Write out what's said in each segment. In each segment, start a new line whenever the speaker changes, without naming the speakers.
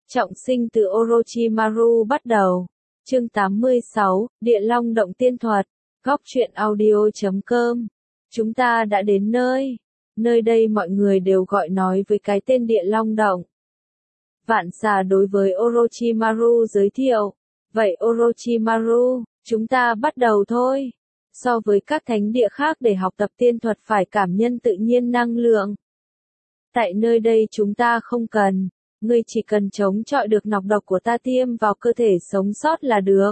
Trọng sinh từ Orochimaru bắt đầu. Chương 86, Địa Long Động Tiên Thuật. Góc truyện audio.com. Chúng ta đã đến nơi đây mọi người đều gọi nói với cái tên Địa Long Động. Vạn Xà đối với Orochimaru giới thiệu. Vậy Orochimaru, chúng ta bắt đầu thôi. So với các thánh địa khác để học tập tiên thuật phải cảm nhận tự nhiên năng lượng. Tại nơi đây chúng ta không cần. Ngươi chỉ cần chống chọi được nọc độc của ta tiêm vào cơ thể sống sót là được.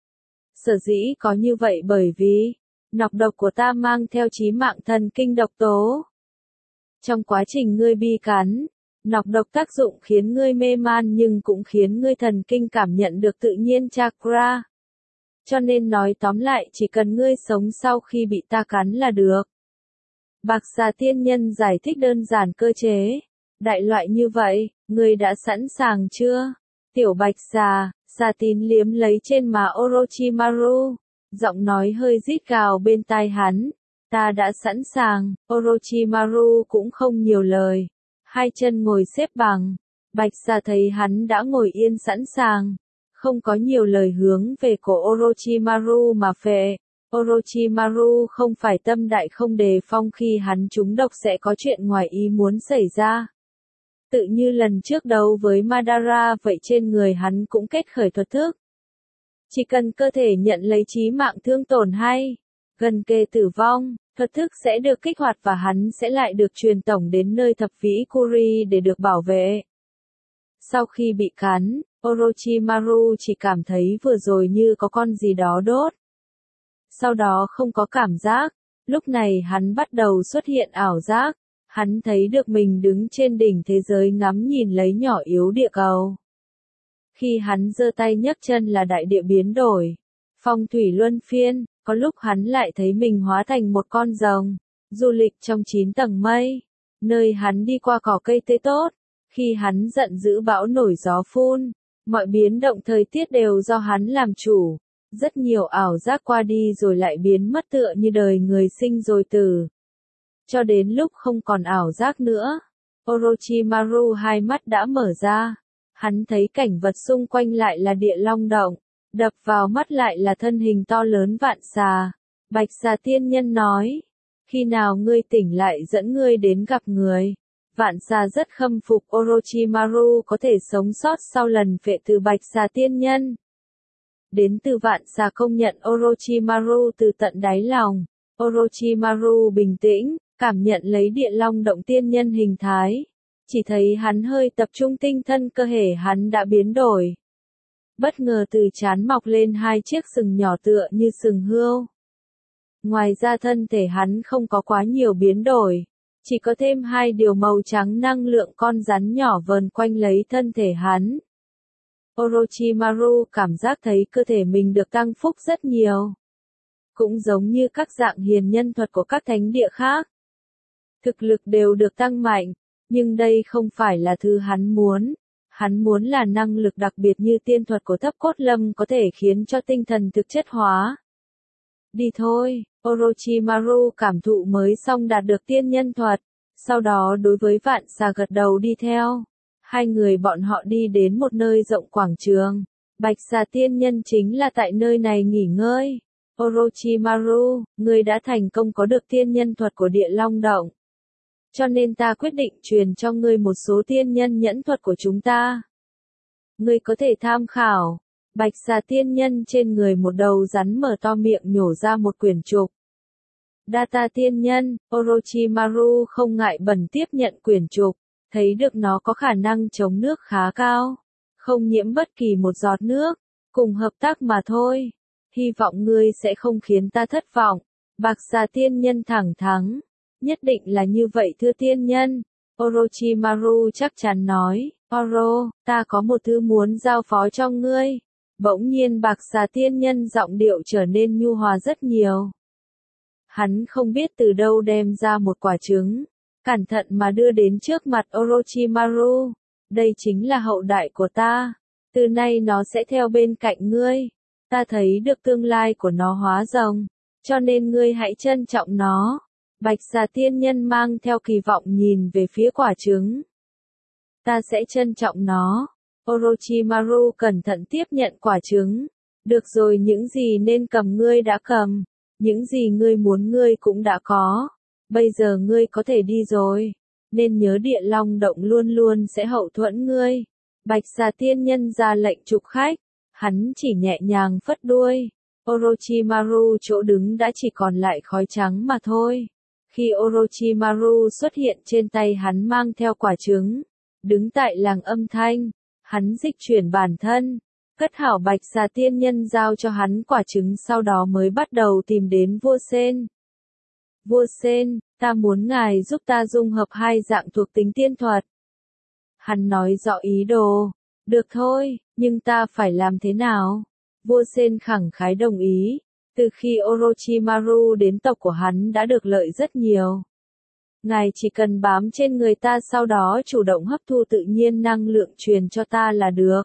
Sở dĩ có như vậy bởi vì, nọc độc của ta mang theo chí mạng thần kinh độc tố. Trong quá trình ngươi bị cắn, nọc độc tác dụng khiến ngươi mê man nhưng cũng khiến ngươi thần kinh cảm nhận được tự nhiên chakra. Cho nên nói tóm lại chỉ cần ngươi sống sau khi bị ta cắn là được. Bạc Xà tiên nhân giải thích đơn giản cơ chế. Đại loại như vậy, ngươi đã sẵn sàng chưa? Tiểu Bạch Xà, Xà Tín liếm lấy trên má Orochimaru, giọng nói hơi rít gào bên tai hắn. Ta đã sẵn sàng, Orochimaru cũng không nhiều lời. Hai chân ngồi xếp bằng, Bạch Xà thấy hắn đã ngồi yên sẵn sàng. Không có nhiều lời hướng về cổ Orochimaru mà phệ. Orochimaru không phải tâm đại không đề phòng khi hắn trúng độc sẽ có chuyện ngoài ý muốn xảy ra. Tự như lần trước đấu với Madara vậy trên người hắn cũng kết khởi thuật thức. Chỉ cần cơ thể nhận lấy chí mạng thương tổn hay gần kề tử vong, thuật thức sẽ được kích hoạt và hắn sẽ lại được truyền tổng đến nơi thập vĩ Kuri để được bảo vệ. Sau khi bị cắn, Orochimaru chỉ cảm thấy vừa rồi như có con gì đó đốt. Sau đó không có cảm giác, lúc này hắn bắt đầu xuất hiện ảo giác. Hắn thấy được mình đứng trên đỉnh thế giới ngắm nhìn lấy nhỏ yếu địa cầu. Khi hắn giơ tay nhấc chân là đại địa biến đổi. Phong thủy luân phiên, có lúc hắn lại thấy mình hóa thành một con rồng, du lịch trong 9 tầng mây. Nơi hắn đi qua cỏ cây tươi tốt, khi hắn giận dữ bão nổi gió phun, mọi biến động thời tiết đều do hắn làm chủ. Rất nhiều ảo giác qua đi rồi lại biến mất tựa như đời người sinh rồi tử. Cho đến lúc không còn ảo giác nữa, Orochimaru hai mắt đã mở ra. Hắn thấy cảnh vật xung quanh lại là Địa Long Động, đập vào mắt lại là thân hình to lớn Vạn Xà. Bạch Xà tiên nhân nói, khi nào ngươi tỉnh lại dẫn ngươi đến gặp người. Vạn Xà rất khâm phục Orochimaru có thể sống sót sau lần phệ từ Bạch Xà tiên nhân. Đến từ Vạn Xà công nhận Orochimaru từ tận đáy lòng. Orochimaru bình tĩnh, cảm nhận lấy Địa Long Động tiên nhân hình thái. Chỉ thấy hắn hơi tập trung tinh thần cơ thể hắn đã biến đổi. Bất ngờ từ trán mọc lên hai chiếc sừng nhỏ tựa như sừng hươu. Ngoài ra thân thể hắn không có quá nhiều biến đổi. Chỉ có thêm hai điều màu trắng năng lượng con rắn nhỏ vờn quanh lấy thân thể hắn. Orochimaru cảm giác thấy cơ thể mình được tăng phúc rất nhiều. Cũng giống như các dạng hiền nhân thuật của các thánh địa khác. Thực lực đều được tăng mạnh, nhưng đây không phải là thứ hắn muốn. Hắn muốn là năng lực đặc biệt như tiên thuật của Thấp Cốt Lâm có thể khiến cho tinh thần thực chất hóa. Đi thôi, Orochimaru cảm thụ mới xong đạt được tiên nhân thuật. Sau đó đối với Vạn Xà gật đầu đi theo. Hai người bọn họ đi đến một nơi rộng quảng trường. Bạch Xà tiên nhân chính là tại nơi này nghỉ ngơi. Orochimaru, ngươi đã thành công có được tiên nhân thuật của Địa Long Động. Cho nên ta quyết định truyền cho ngươi một số tiên nhân nhẫn thuật của chúng ta. Ngươi có thể tham khảo. Bạch Xà tiên nhân trên người một đầu rắn mở to miệng nhổ ra một quyển trục. Data tiên nhân, Orochimaru không ngại bẩn tiếp nhận quyển trục, thấy được nó có khả năng chống nước khá cao, không nhiễm bất kỳ một giọt nước, cùng hợp tác mà thôi. Hy vọng ngươi sẽ không khiến ta thất vọng. Bạc Xà tiên nhân thẳng thắn. Nhất định là như vậy thưa tiên nhân. Orochimaru chắc chắn nói, Oro, ta có một thứ muốn giao phó cho ngươi. Bỗng nhiên Bạc Xà tiên nhân giọng điệu trở nên nhu hòa rất nhiều. Hắn không biết từ đâu đem ra một quả trứng, cẩn thận mà đưa đến trước mặt Orochimaru. Đây chính là hậu đại của ta. Từ nay nó sẽ theo bên cạnh ngươi. Ta thấy được tương lai của nó hóa rồng, cho nên ngươi hãy trân trọng nó. Bạch Xà tiên nhân mang theo kỳ vọng nhìn về phía quả trứng. Ta sẽ trân trọng nó. Orochimaru cẩn thận tiếp nhận quả trứng. Được rồi, những gì nên cầm ngươi đã cầm. Những gì ngươi muốn ngươi cũng đã có. Bây giờ ngươi có thể đi rồi. Nên nhớ Địa Long Động luôn luôn sẽ hậu thuẫn ngươi. Bạch Xà Tiên Nhân ra lệnh chụp khách. Hắn chỉ nhẹ nhàng phất đuôi. Orochimaru chỗ đứng đã chỉ còn lại khói trắng mà thôi. Khi Orochimaru xuất hiện, trên tay hắn mang theo quả trứng. Đứng tại làng âm thanh, hắn dịch chuyển bản thân. Cất hảo Bạch Xà Tiên Nhân giao cho hắn quả trứng, sau đó mới bắt đầu tìm đến vua Sen. Vua Sen, ta muốn ngài giúp ta dung hợp hai dạng thuộc tính tiên thuật. Hắn nói rõ ý đồ. Được thôi, nhưng ta phải làm thế nào? Vua Sen khẳng khái đồng ý. Từ khi Orochimaru đến tộc của hắn đã được lợi rất nhiều. Ngài chỉ cần bám trên người ta, sau đó chủ động hấp thu tự nhiên năng lượng truyền cho ta là được.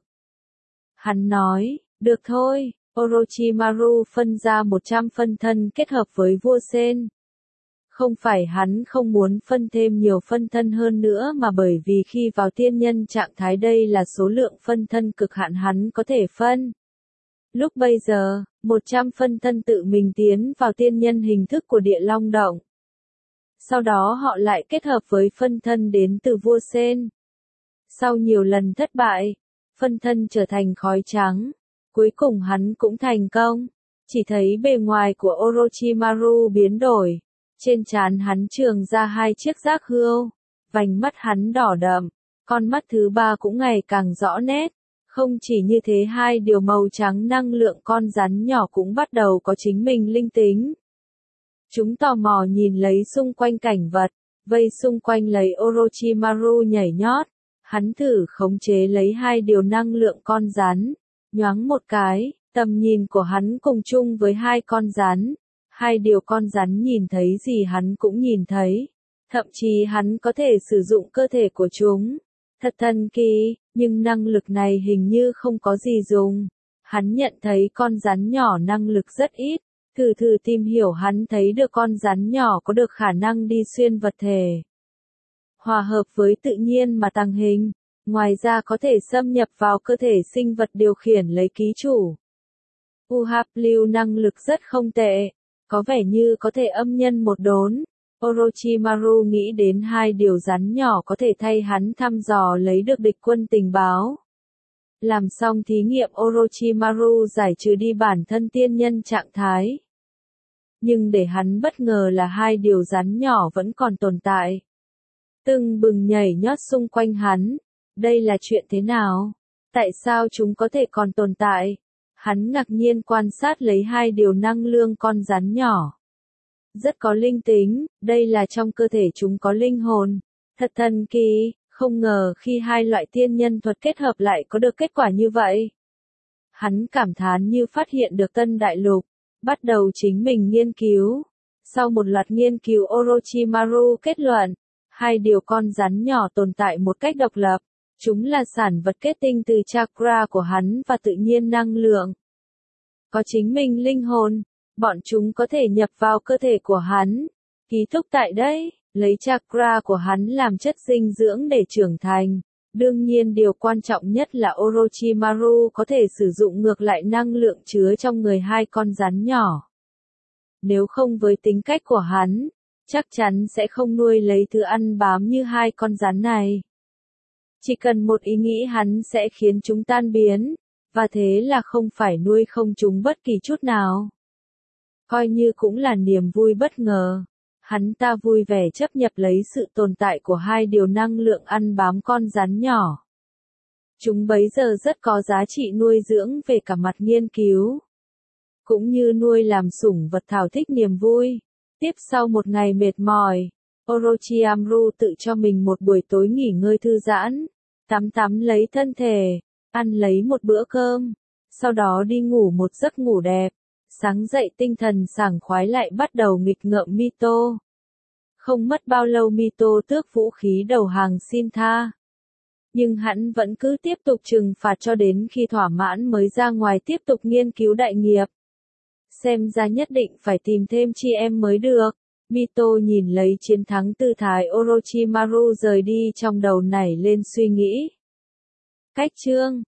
Hắn nói, được thôi. Orochimaru phân ra 100 phân thân kết hợp với vua Sen. Không phải hắn không muốn phân thêm nhiều phân thân hơn nữa, mà bởi vì khi vào tiên nhân trạng thái đây là số lượng phân thân cực hạn hắn có thể phân. Lúc bây giờ, 100 phân thân tự mình tiến vào tiên nhân hình thức của Địa Long Động. Sau đó họ lại kết hợp với phân thân đến từ vua Sen. Sau nhiều lần thất bại, phân thân trở thành khói trắng. Cuối cùng hắn cũng thành công. Chỉ thấy bề ngoài của Orochimaru biến đổi. Trên trán hắn trường ra hai chiếc giác hươu. Vành mắt hắn đỏ đậm. Con mắt thứ ba cũng ngày càng rõ nét. Không chỉ như thế, hai điều màu trắng năng lượng con rắn nhỏ cũng bắt đầu có chính mình linh tính. Chúng tò mò nhìn lấy xung quanh cảnh vật, vây xung quanh lấy Orochimaru nhảy nhót. Hắn thử khống chế lấy hai điều năng lượng con rắn. Nhoáng một cái, tầm nhìn của hắn cùng chung với hai con rắn. Hai điều con rắn nhìn thấy gì hắn cũng nhìn thấy. Thậm chí hắn có thể sử dụng cơ thể của chúng. Thật thần kỳ, nhưng năng lực này hình như không có gì dùng. Hắn nhận thấy con rắn nhỏ năng lực rất ít. Thử tìm hiểu, hắn thấy được con rắn nhỏ có được khả năng đi xuyên vật thể. Hòa hợp với tự nhiên mà tăng hình. Ngoài ra có thể xâm nhập vào cơ thể sinh vật điều khiển lấy ký chủ. Uhaplu năng lực rất không tệ. Có vẻ như có thể âm nhân một đốn. Orochimaru nghĩ đến hai điều rắn nhỏ có thể thay hắn thăm dò lấy được địch quân tình báo. Làm xong thí nghiệm, Orochimaru giải trừ đi bản thân tiên nhân trạng thái. Nhưng để hắn bất ngờ là hai điều rắn nhỏ vẫn còn tồn tại. Tưng bừng nhảy nhót xung quanh hắn. Đây là chuyện thế nào? Tại sao chúng có thể còn tồn tại? Hắn ngạc nhiên quan sát lấy hai điều năng lượng con rắn nhỏ. Rất có linh tính, đây là trong cơ thể chúng có linh hồn. Thật thần kỳ, không ngờ khi hai loại tiên nhân thuật kết hợp lại có được kết quả như vậy. Hắn cảm thán như phát hiện được tân đại lục, bắt đầu chính mình nghiên cứu. Sau một loạt nghiên cứu, Orochimaru kết luận, hai điều con rắn nhỏ tồn tại một cách độc lập. Chúng là sản vật kết tinh từ chakra của hắn và tự nhiên năng lượng. Có chính mình linh hồn, bọn chúng có thể nhập vào cơ thể của hắn, ký thúc tại đây, lấy chakra của hắn làm chất dinh dưỡng để trưởng thành. Đương nhiên điều quan trọng nhất là Orochimaru có thể sử dụng ngược lại năng lượng chứa trong người hai con rắn nhỏ. Nếu không, với tính cách của hắn, chắc chắn sẽ không nuôi lấy thứ ăn bám như hai con rắn này. Chỉ cần một ý nghĩ hắn sẽ khiến chúng tan biến, và thế là không phải nuôi không chúng bất kỳ chút nào. Coi như cũng là niềm vui bất ngờ. Hắn ta vui vẻ chấp nhận lấy sự tồn tại của hai điều năng lượng ăn bám con rắn nhỏ. Chúng bấy giờ rất có giá trị nuôi dưỡng về cả mặt nghiên cứu, cũng như nuôi làm sủng vật thảo thích niềm vui. Tiếp sau một ngày mệt mỏi, Orochimaru tự cho mình một buổi tối nghỉ ngơi thư giãn, tắm lấy thân thể, ăn lấy một bữa cơm, sau đó đi ngủ một giấc ngủ đẹp. Sáng dậy tinh thần sảng khoái lại bắt đầu nghịch ngợm Mito. Không mất bao lâu Mito tước vũ khí đầu hàng xin tha. Nhưng hắn vẫn cứ tiếp tục trừng phạt cho đến khi thỏa mãn mới ra ngoài tiếp tục nghiên cứu đại nghiệp. Xem ra nhất định phải tìm thêm chị em mới được. Mito nhìn lấy chiến thắng tư thái Orochimaru rời đi, trong đầu nảy lên suy nghĩ. Cách chương